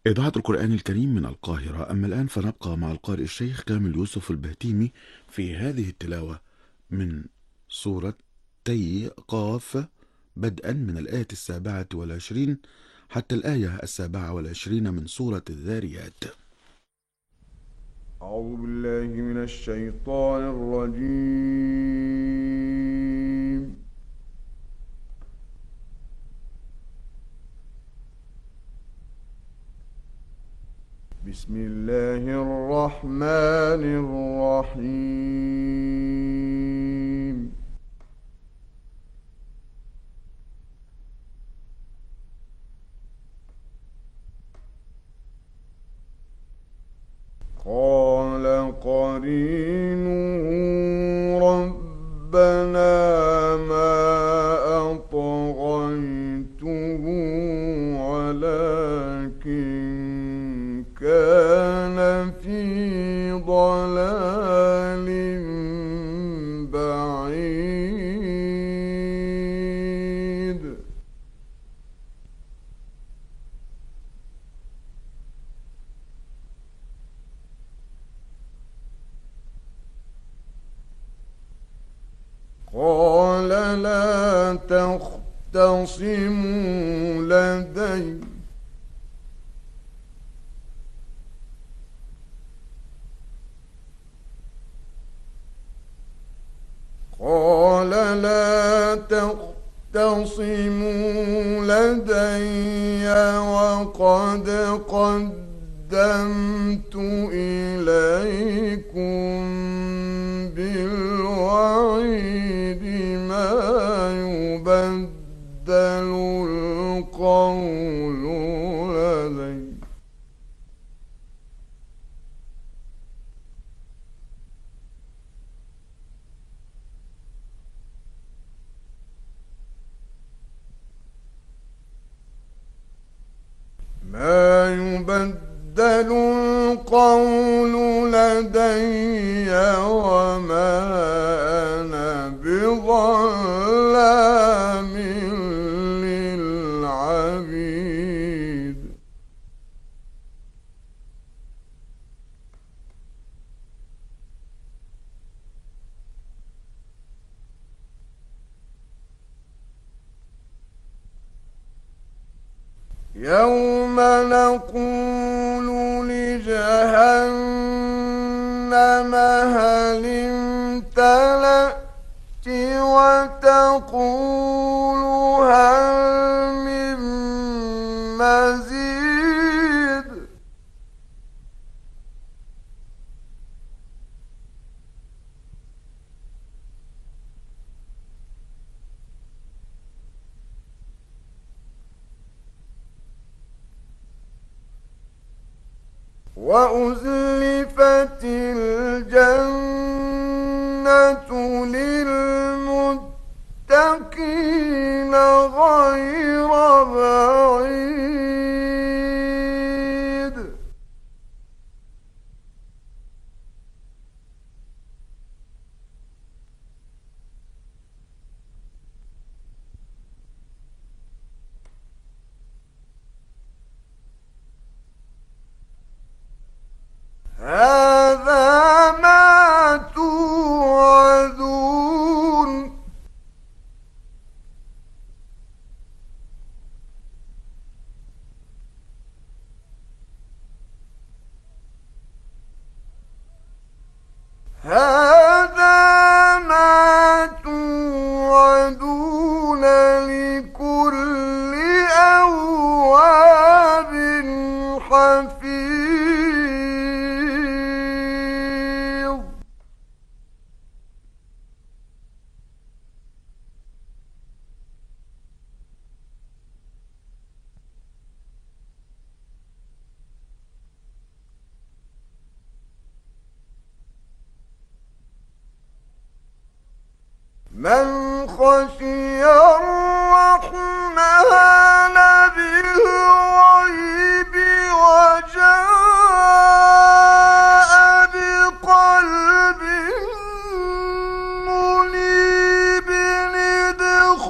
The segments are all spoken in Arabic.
إذاعة القرآن الكريم من القاهرة. أما الآن فنبقى مع القارئ الشيخ كامل يوسف البهتيمي في هذه التلاوة من سورة تي قاف، بدءا من الآية 27 حتى الآية 27 من سورة الذاريات. أعوذ بالله من الشيطان الرجيم. بسم الله الرحمن الرحيم. قال قرينه ربنا ما أطغيته ولكن كان في ضلال بعيد. قال لا تختصموا لدي قال لا تختصموا لدي وقد قدمت إليكم بالوعيد ما يبدل القول لدي ما يبدل القول لدي وما أنا بظلام للعبيد. يوم نقول لجهنم هل امتلأت وتقول هل من مزيد. وأزلفت الجنة للمتقين غير بعيد. هذا ما توعدون هذا ما توعدون لكل أواب حفيظ. من خشي الرحمن بالغيب وجاء بقلب منيب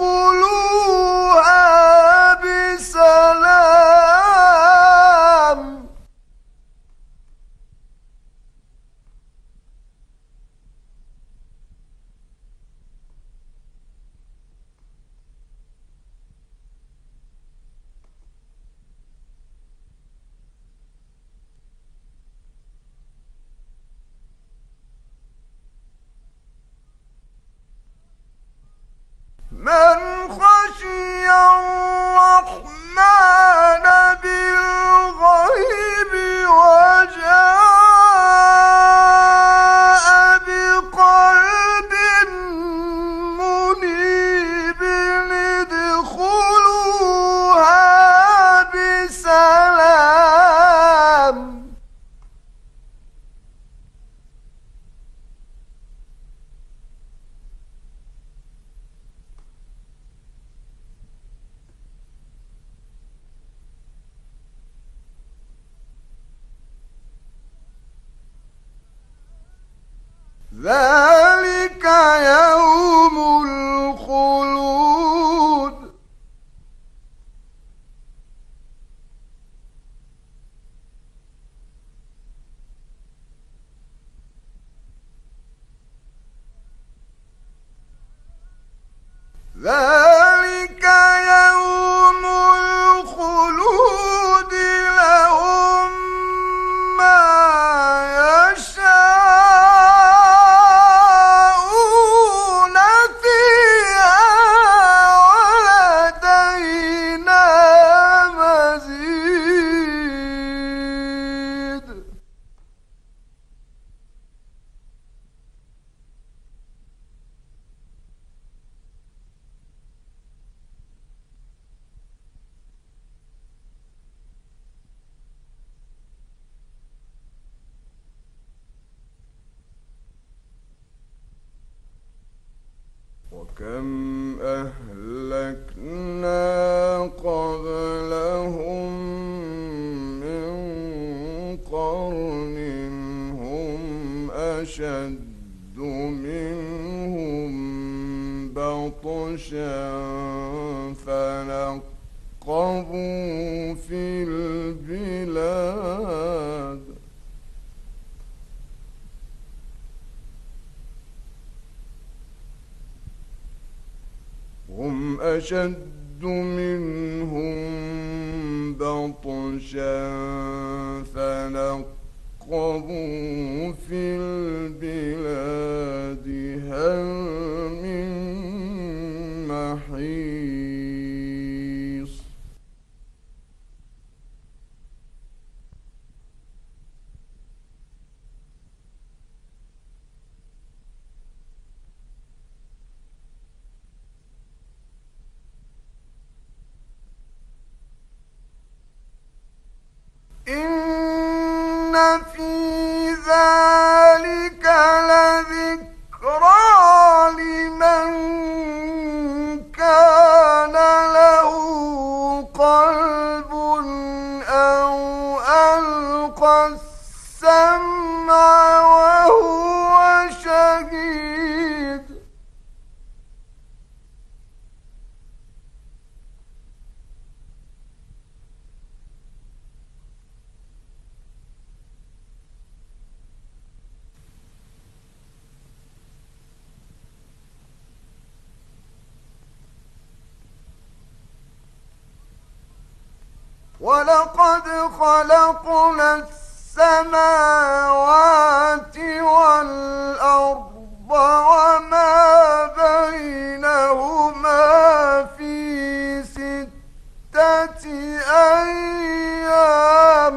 ادخلوها بسلام. ذلك يوم الخلود ذلك يوم الخلود لهم ما يشاءون فيها ولدينا مزيد وكم أهلكنا قبلهم من قرن هم أشد منهم بطشا فنقبوا في البلاد هم أشد منهم بطشا فنقبوا في البلاد هل من محيص إن في ذلك لذكرى لمن كان له قلب أو ألقى السمع وهو شهيد ولقد خلقنا السماوات والأرض وما بينهما في 6 أيام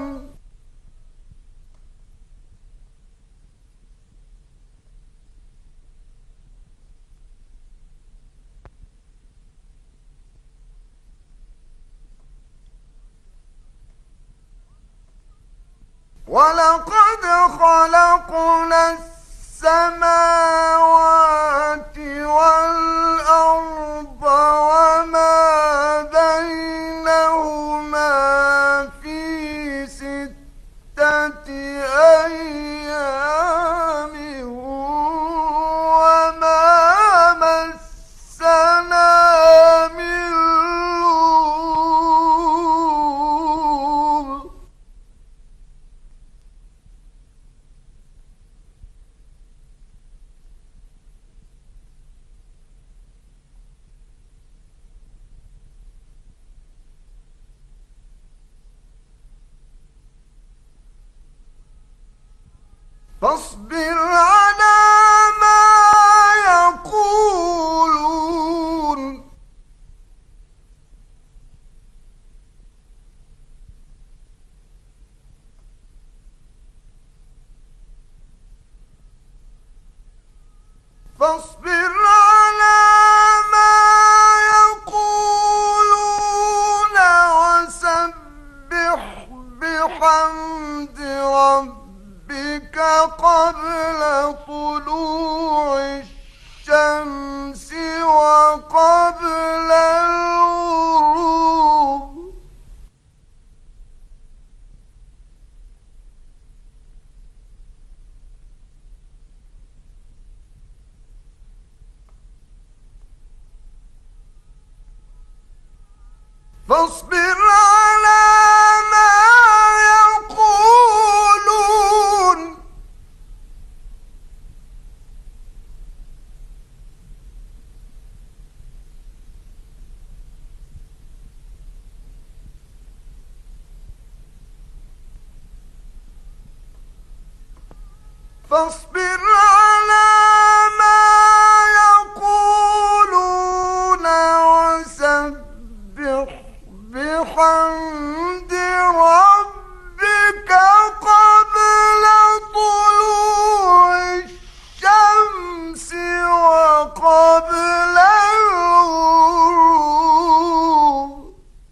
ولقد خلقنا السماوات والأرض وما بينهما في 6 أيام وما مسنا من لغوب فاصبر على ما يقولون فاصبر على ما يقولون وسبح بحمد ربك قبل طلوع الشمس وقبل الغروب فاصبر على ما يقولون فاصبر على ما يقولون وسبح بحمد ربك قبل طلوع الشمس وقبل الغروب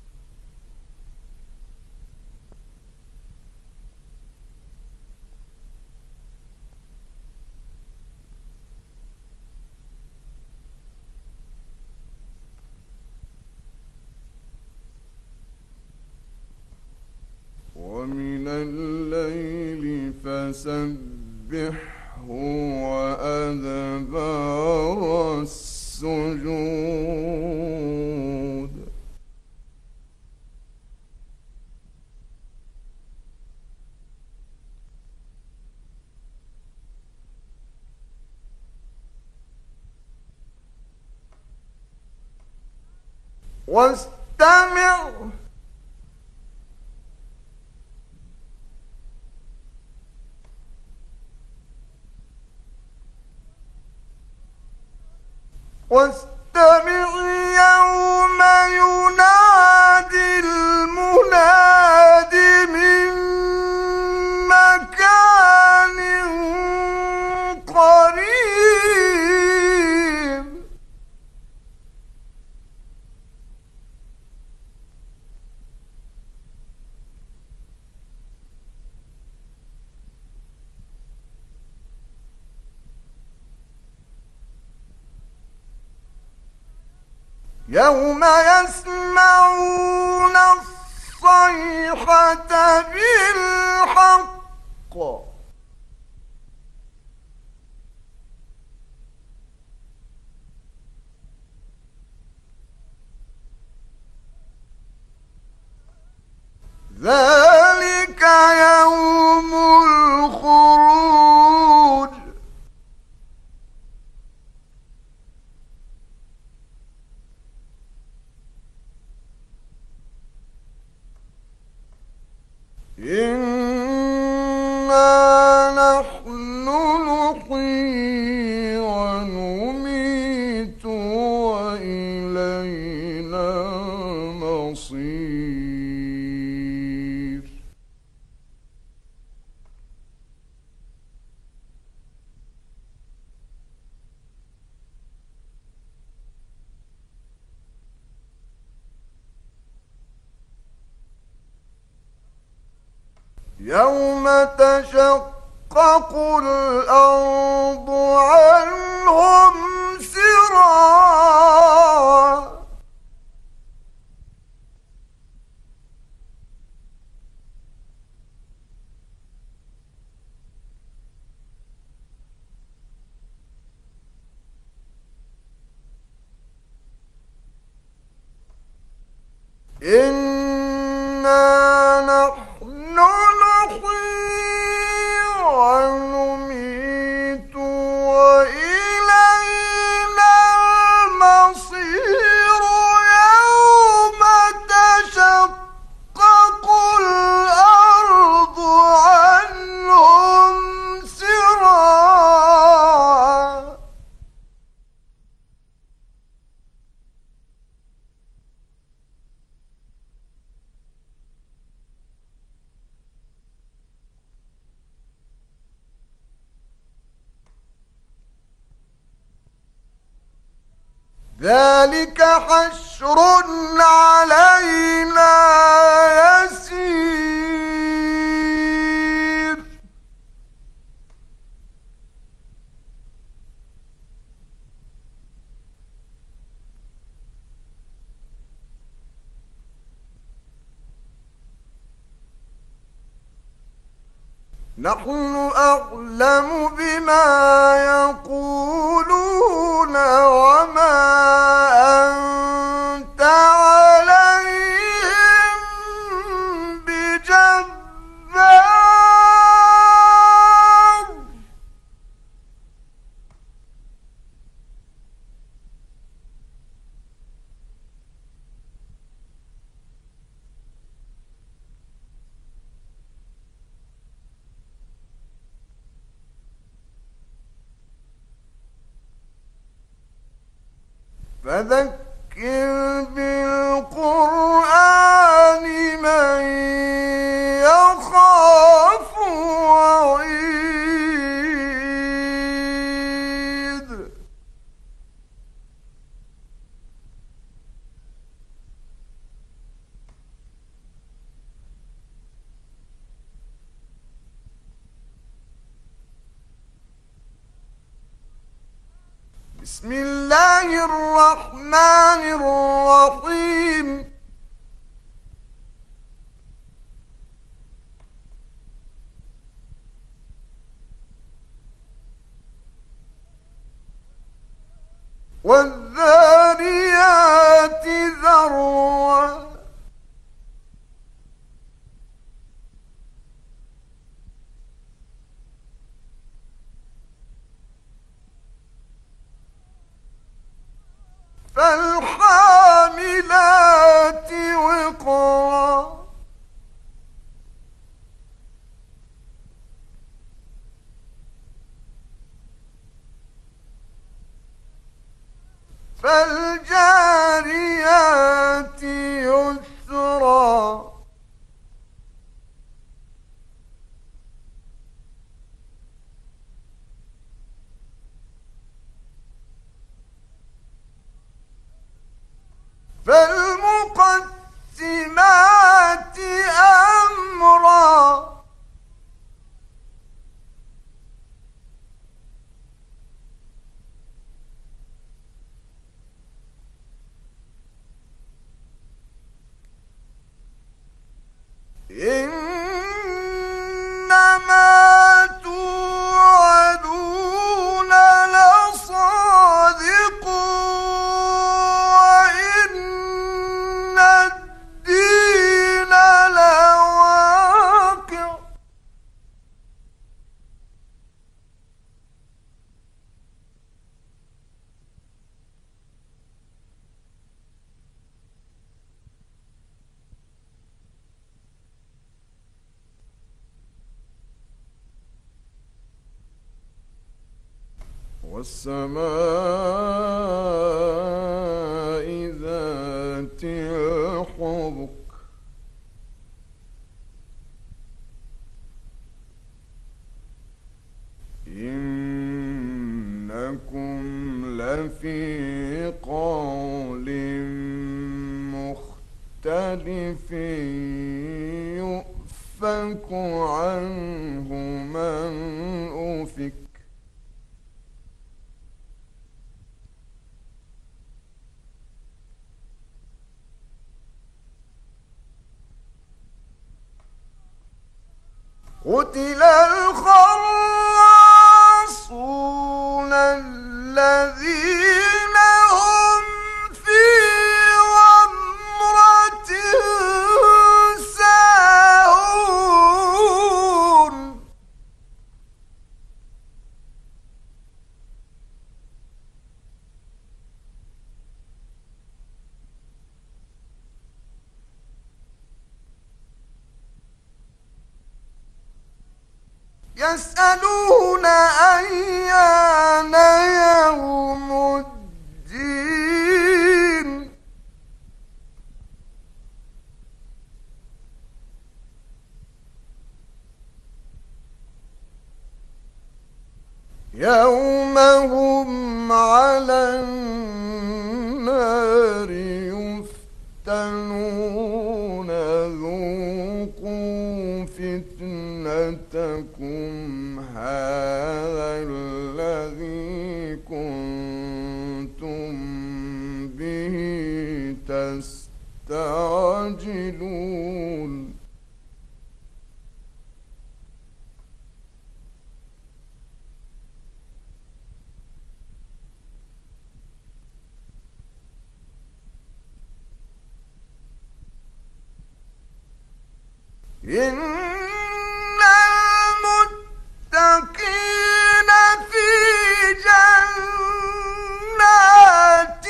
ومن الليل فسبحه وأدبار السجود واستمع يوم ينادي المناد من مكان قريب يوم يسمعون الصيحة بالحق ذلك يوم الخروج إنا نحن نحيي ونميت وإلينا المصير يوم تشقق الأرض عنهم سراعا إنا نحن نحيي ونميت وإلينا المصير يوم تشقق الأرض عنهم سراعا ذلك حشر علينا يسير نحن أعلم بما يقولون وما أنت عليهم فذكر بالقرآن من يخاف وعيد. بسم الله الرحمن الرحيم. والذاريات ذروا فالحاملات وقرا فالجاريات يسرا فالمقسمات أمرا إنما توعدون لصادق وإن الدين لواقع. والسماء ذات الحبك إنكم لفي قول مختلف يؤفك عنه من أفك. قتل الخراصون الذين هم في غمرة ساهون. يسألون أيان يوم الدين. يوم هم على النار يفتنون ذوقوا فتنتكم هذا الذي كنتم به تستعجلون. إن المتقين في جنات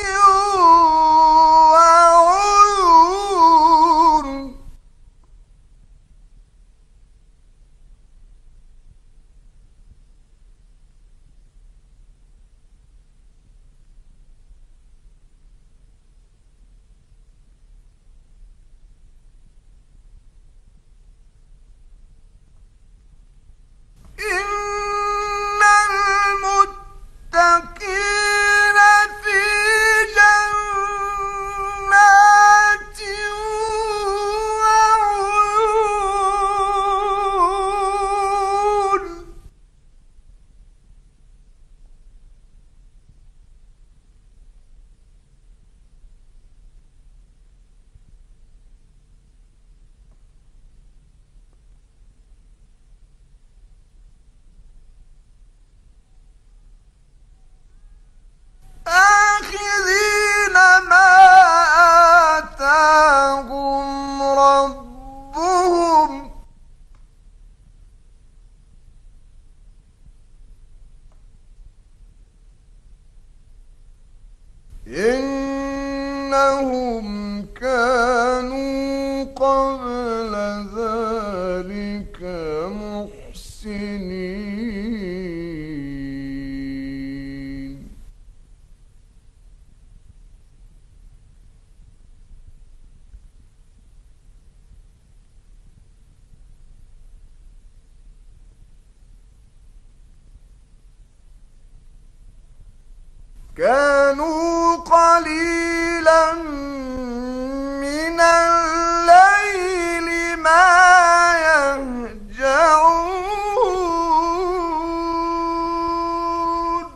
وعيون. إنهم كانوا قبل ذلك محسنين كانوا قليلا من الليل ما يهجعون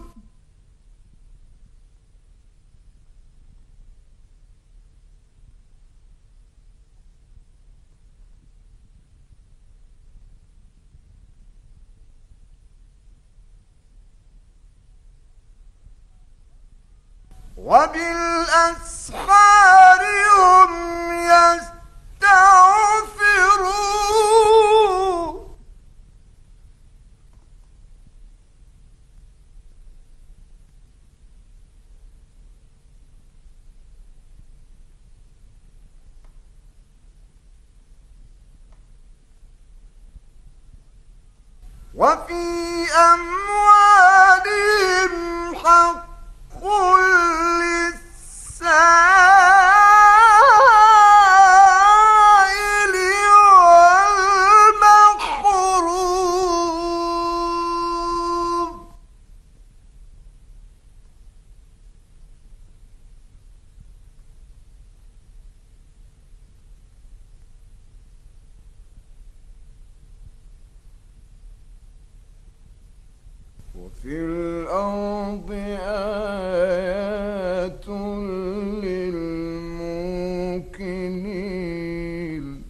وبالأسحار هم يستغفرون وفي أموالهم حق للسائل والمحروم وفي الأرض آيات للموقنين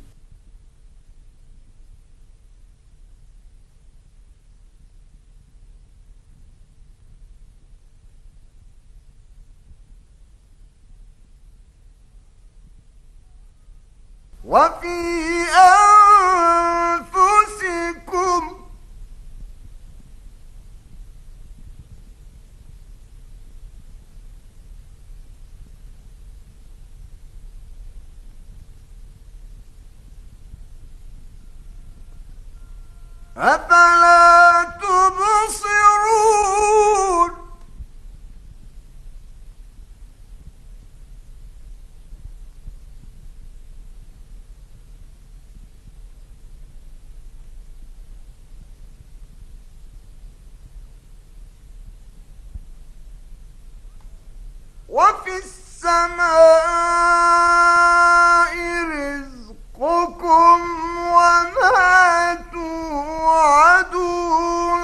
وفي أنفسكم أفلا تبصرون وفي السماء رزقكم وما توعدون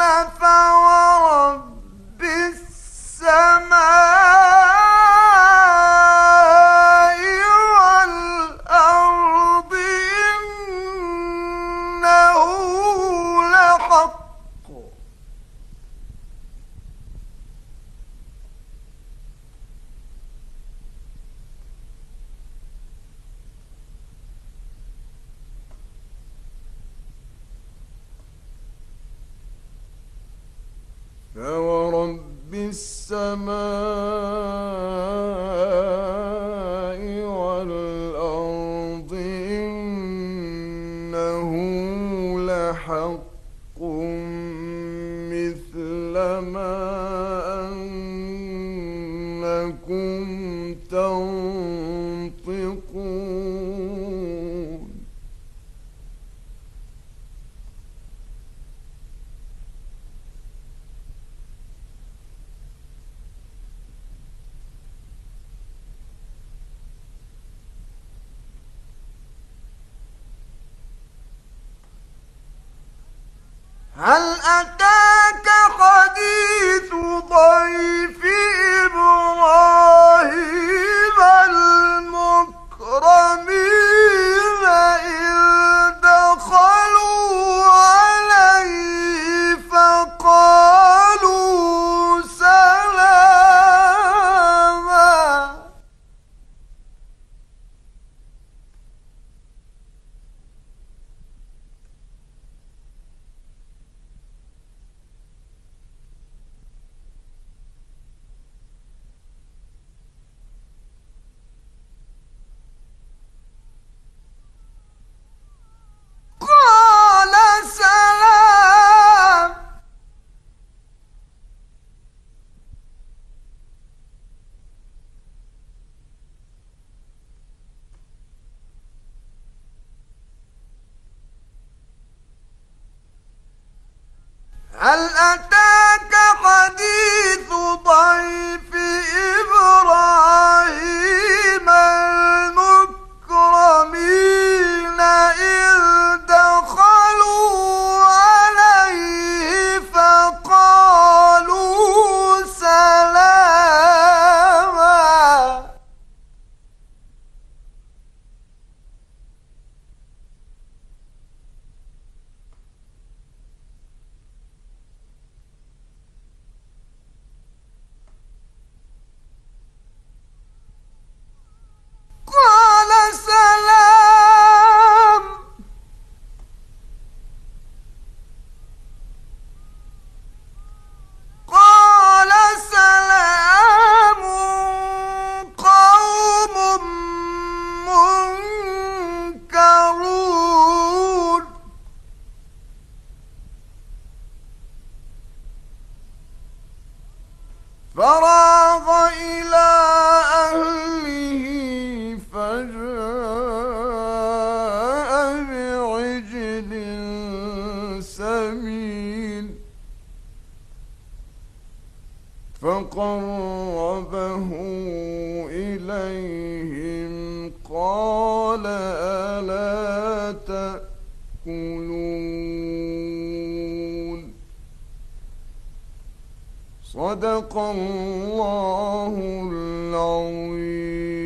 فورب السماء والأرض إنه لحق فورب السماء والأرض إنه لحق مثل ما أنكم تنطقون هل أتاك حديث ضيف إبراهيم المكرمين إذ دخلوا عليه فقالوا سلاما هل أتاك حديث ضيف إبراهيم المكرمين إذ دخلوا عليه فقالوا سلاما. قال سلام. قال سلام قوم منكرون. فراغ إلى أهله فجاء بعجل سمين فقربه إليهم قال ألا تأكلون. صدق الله العظيم.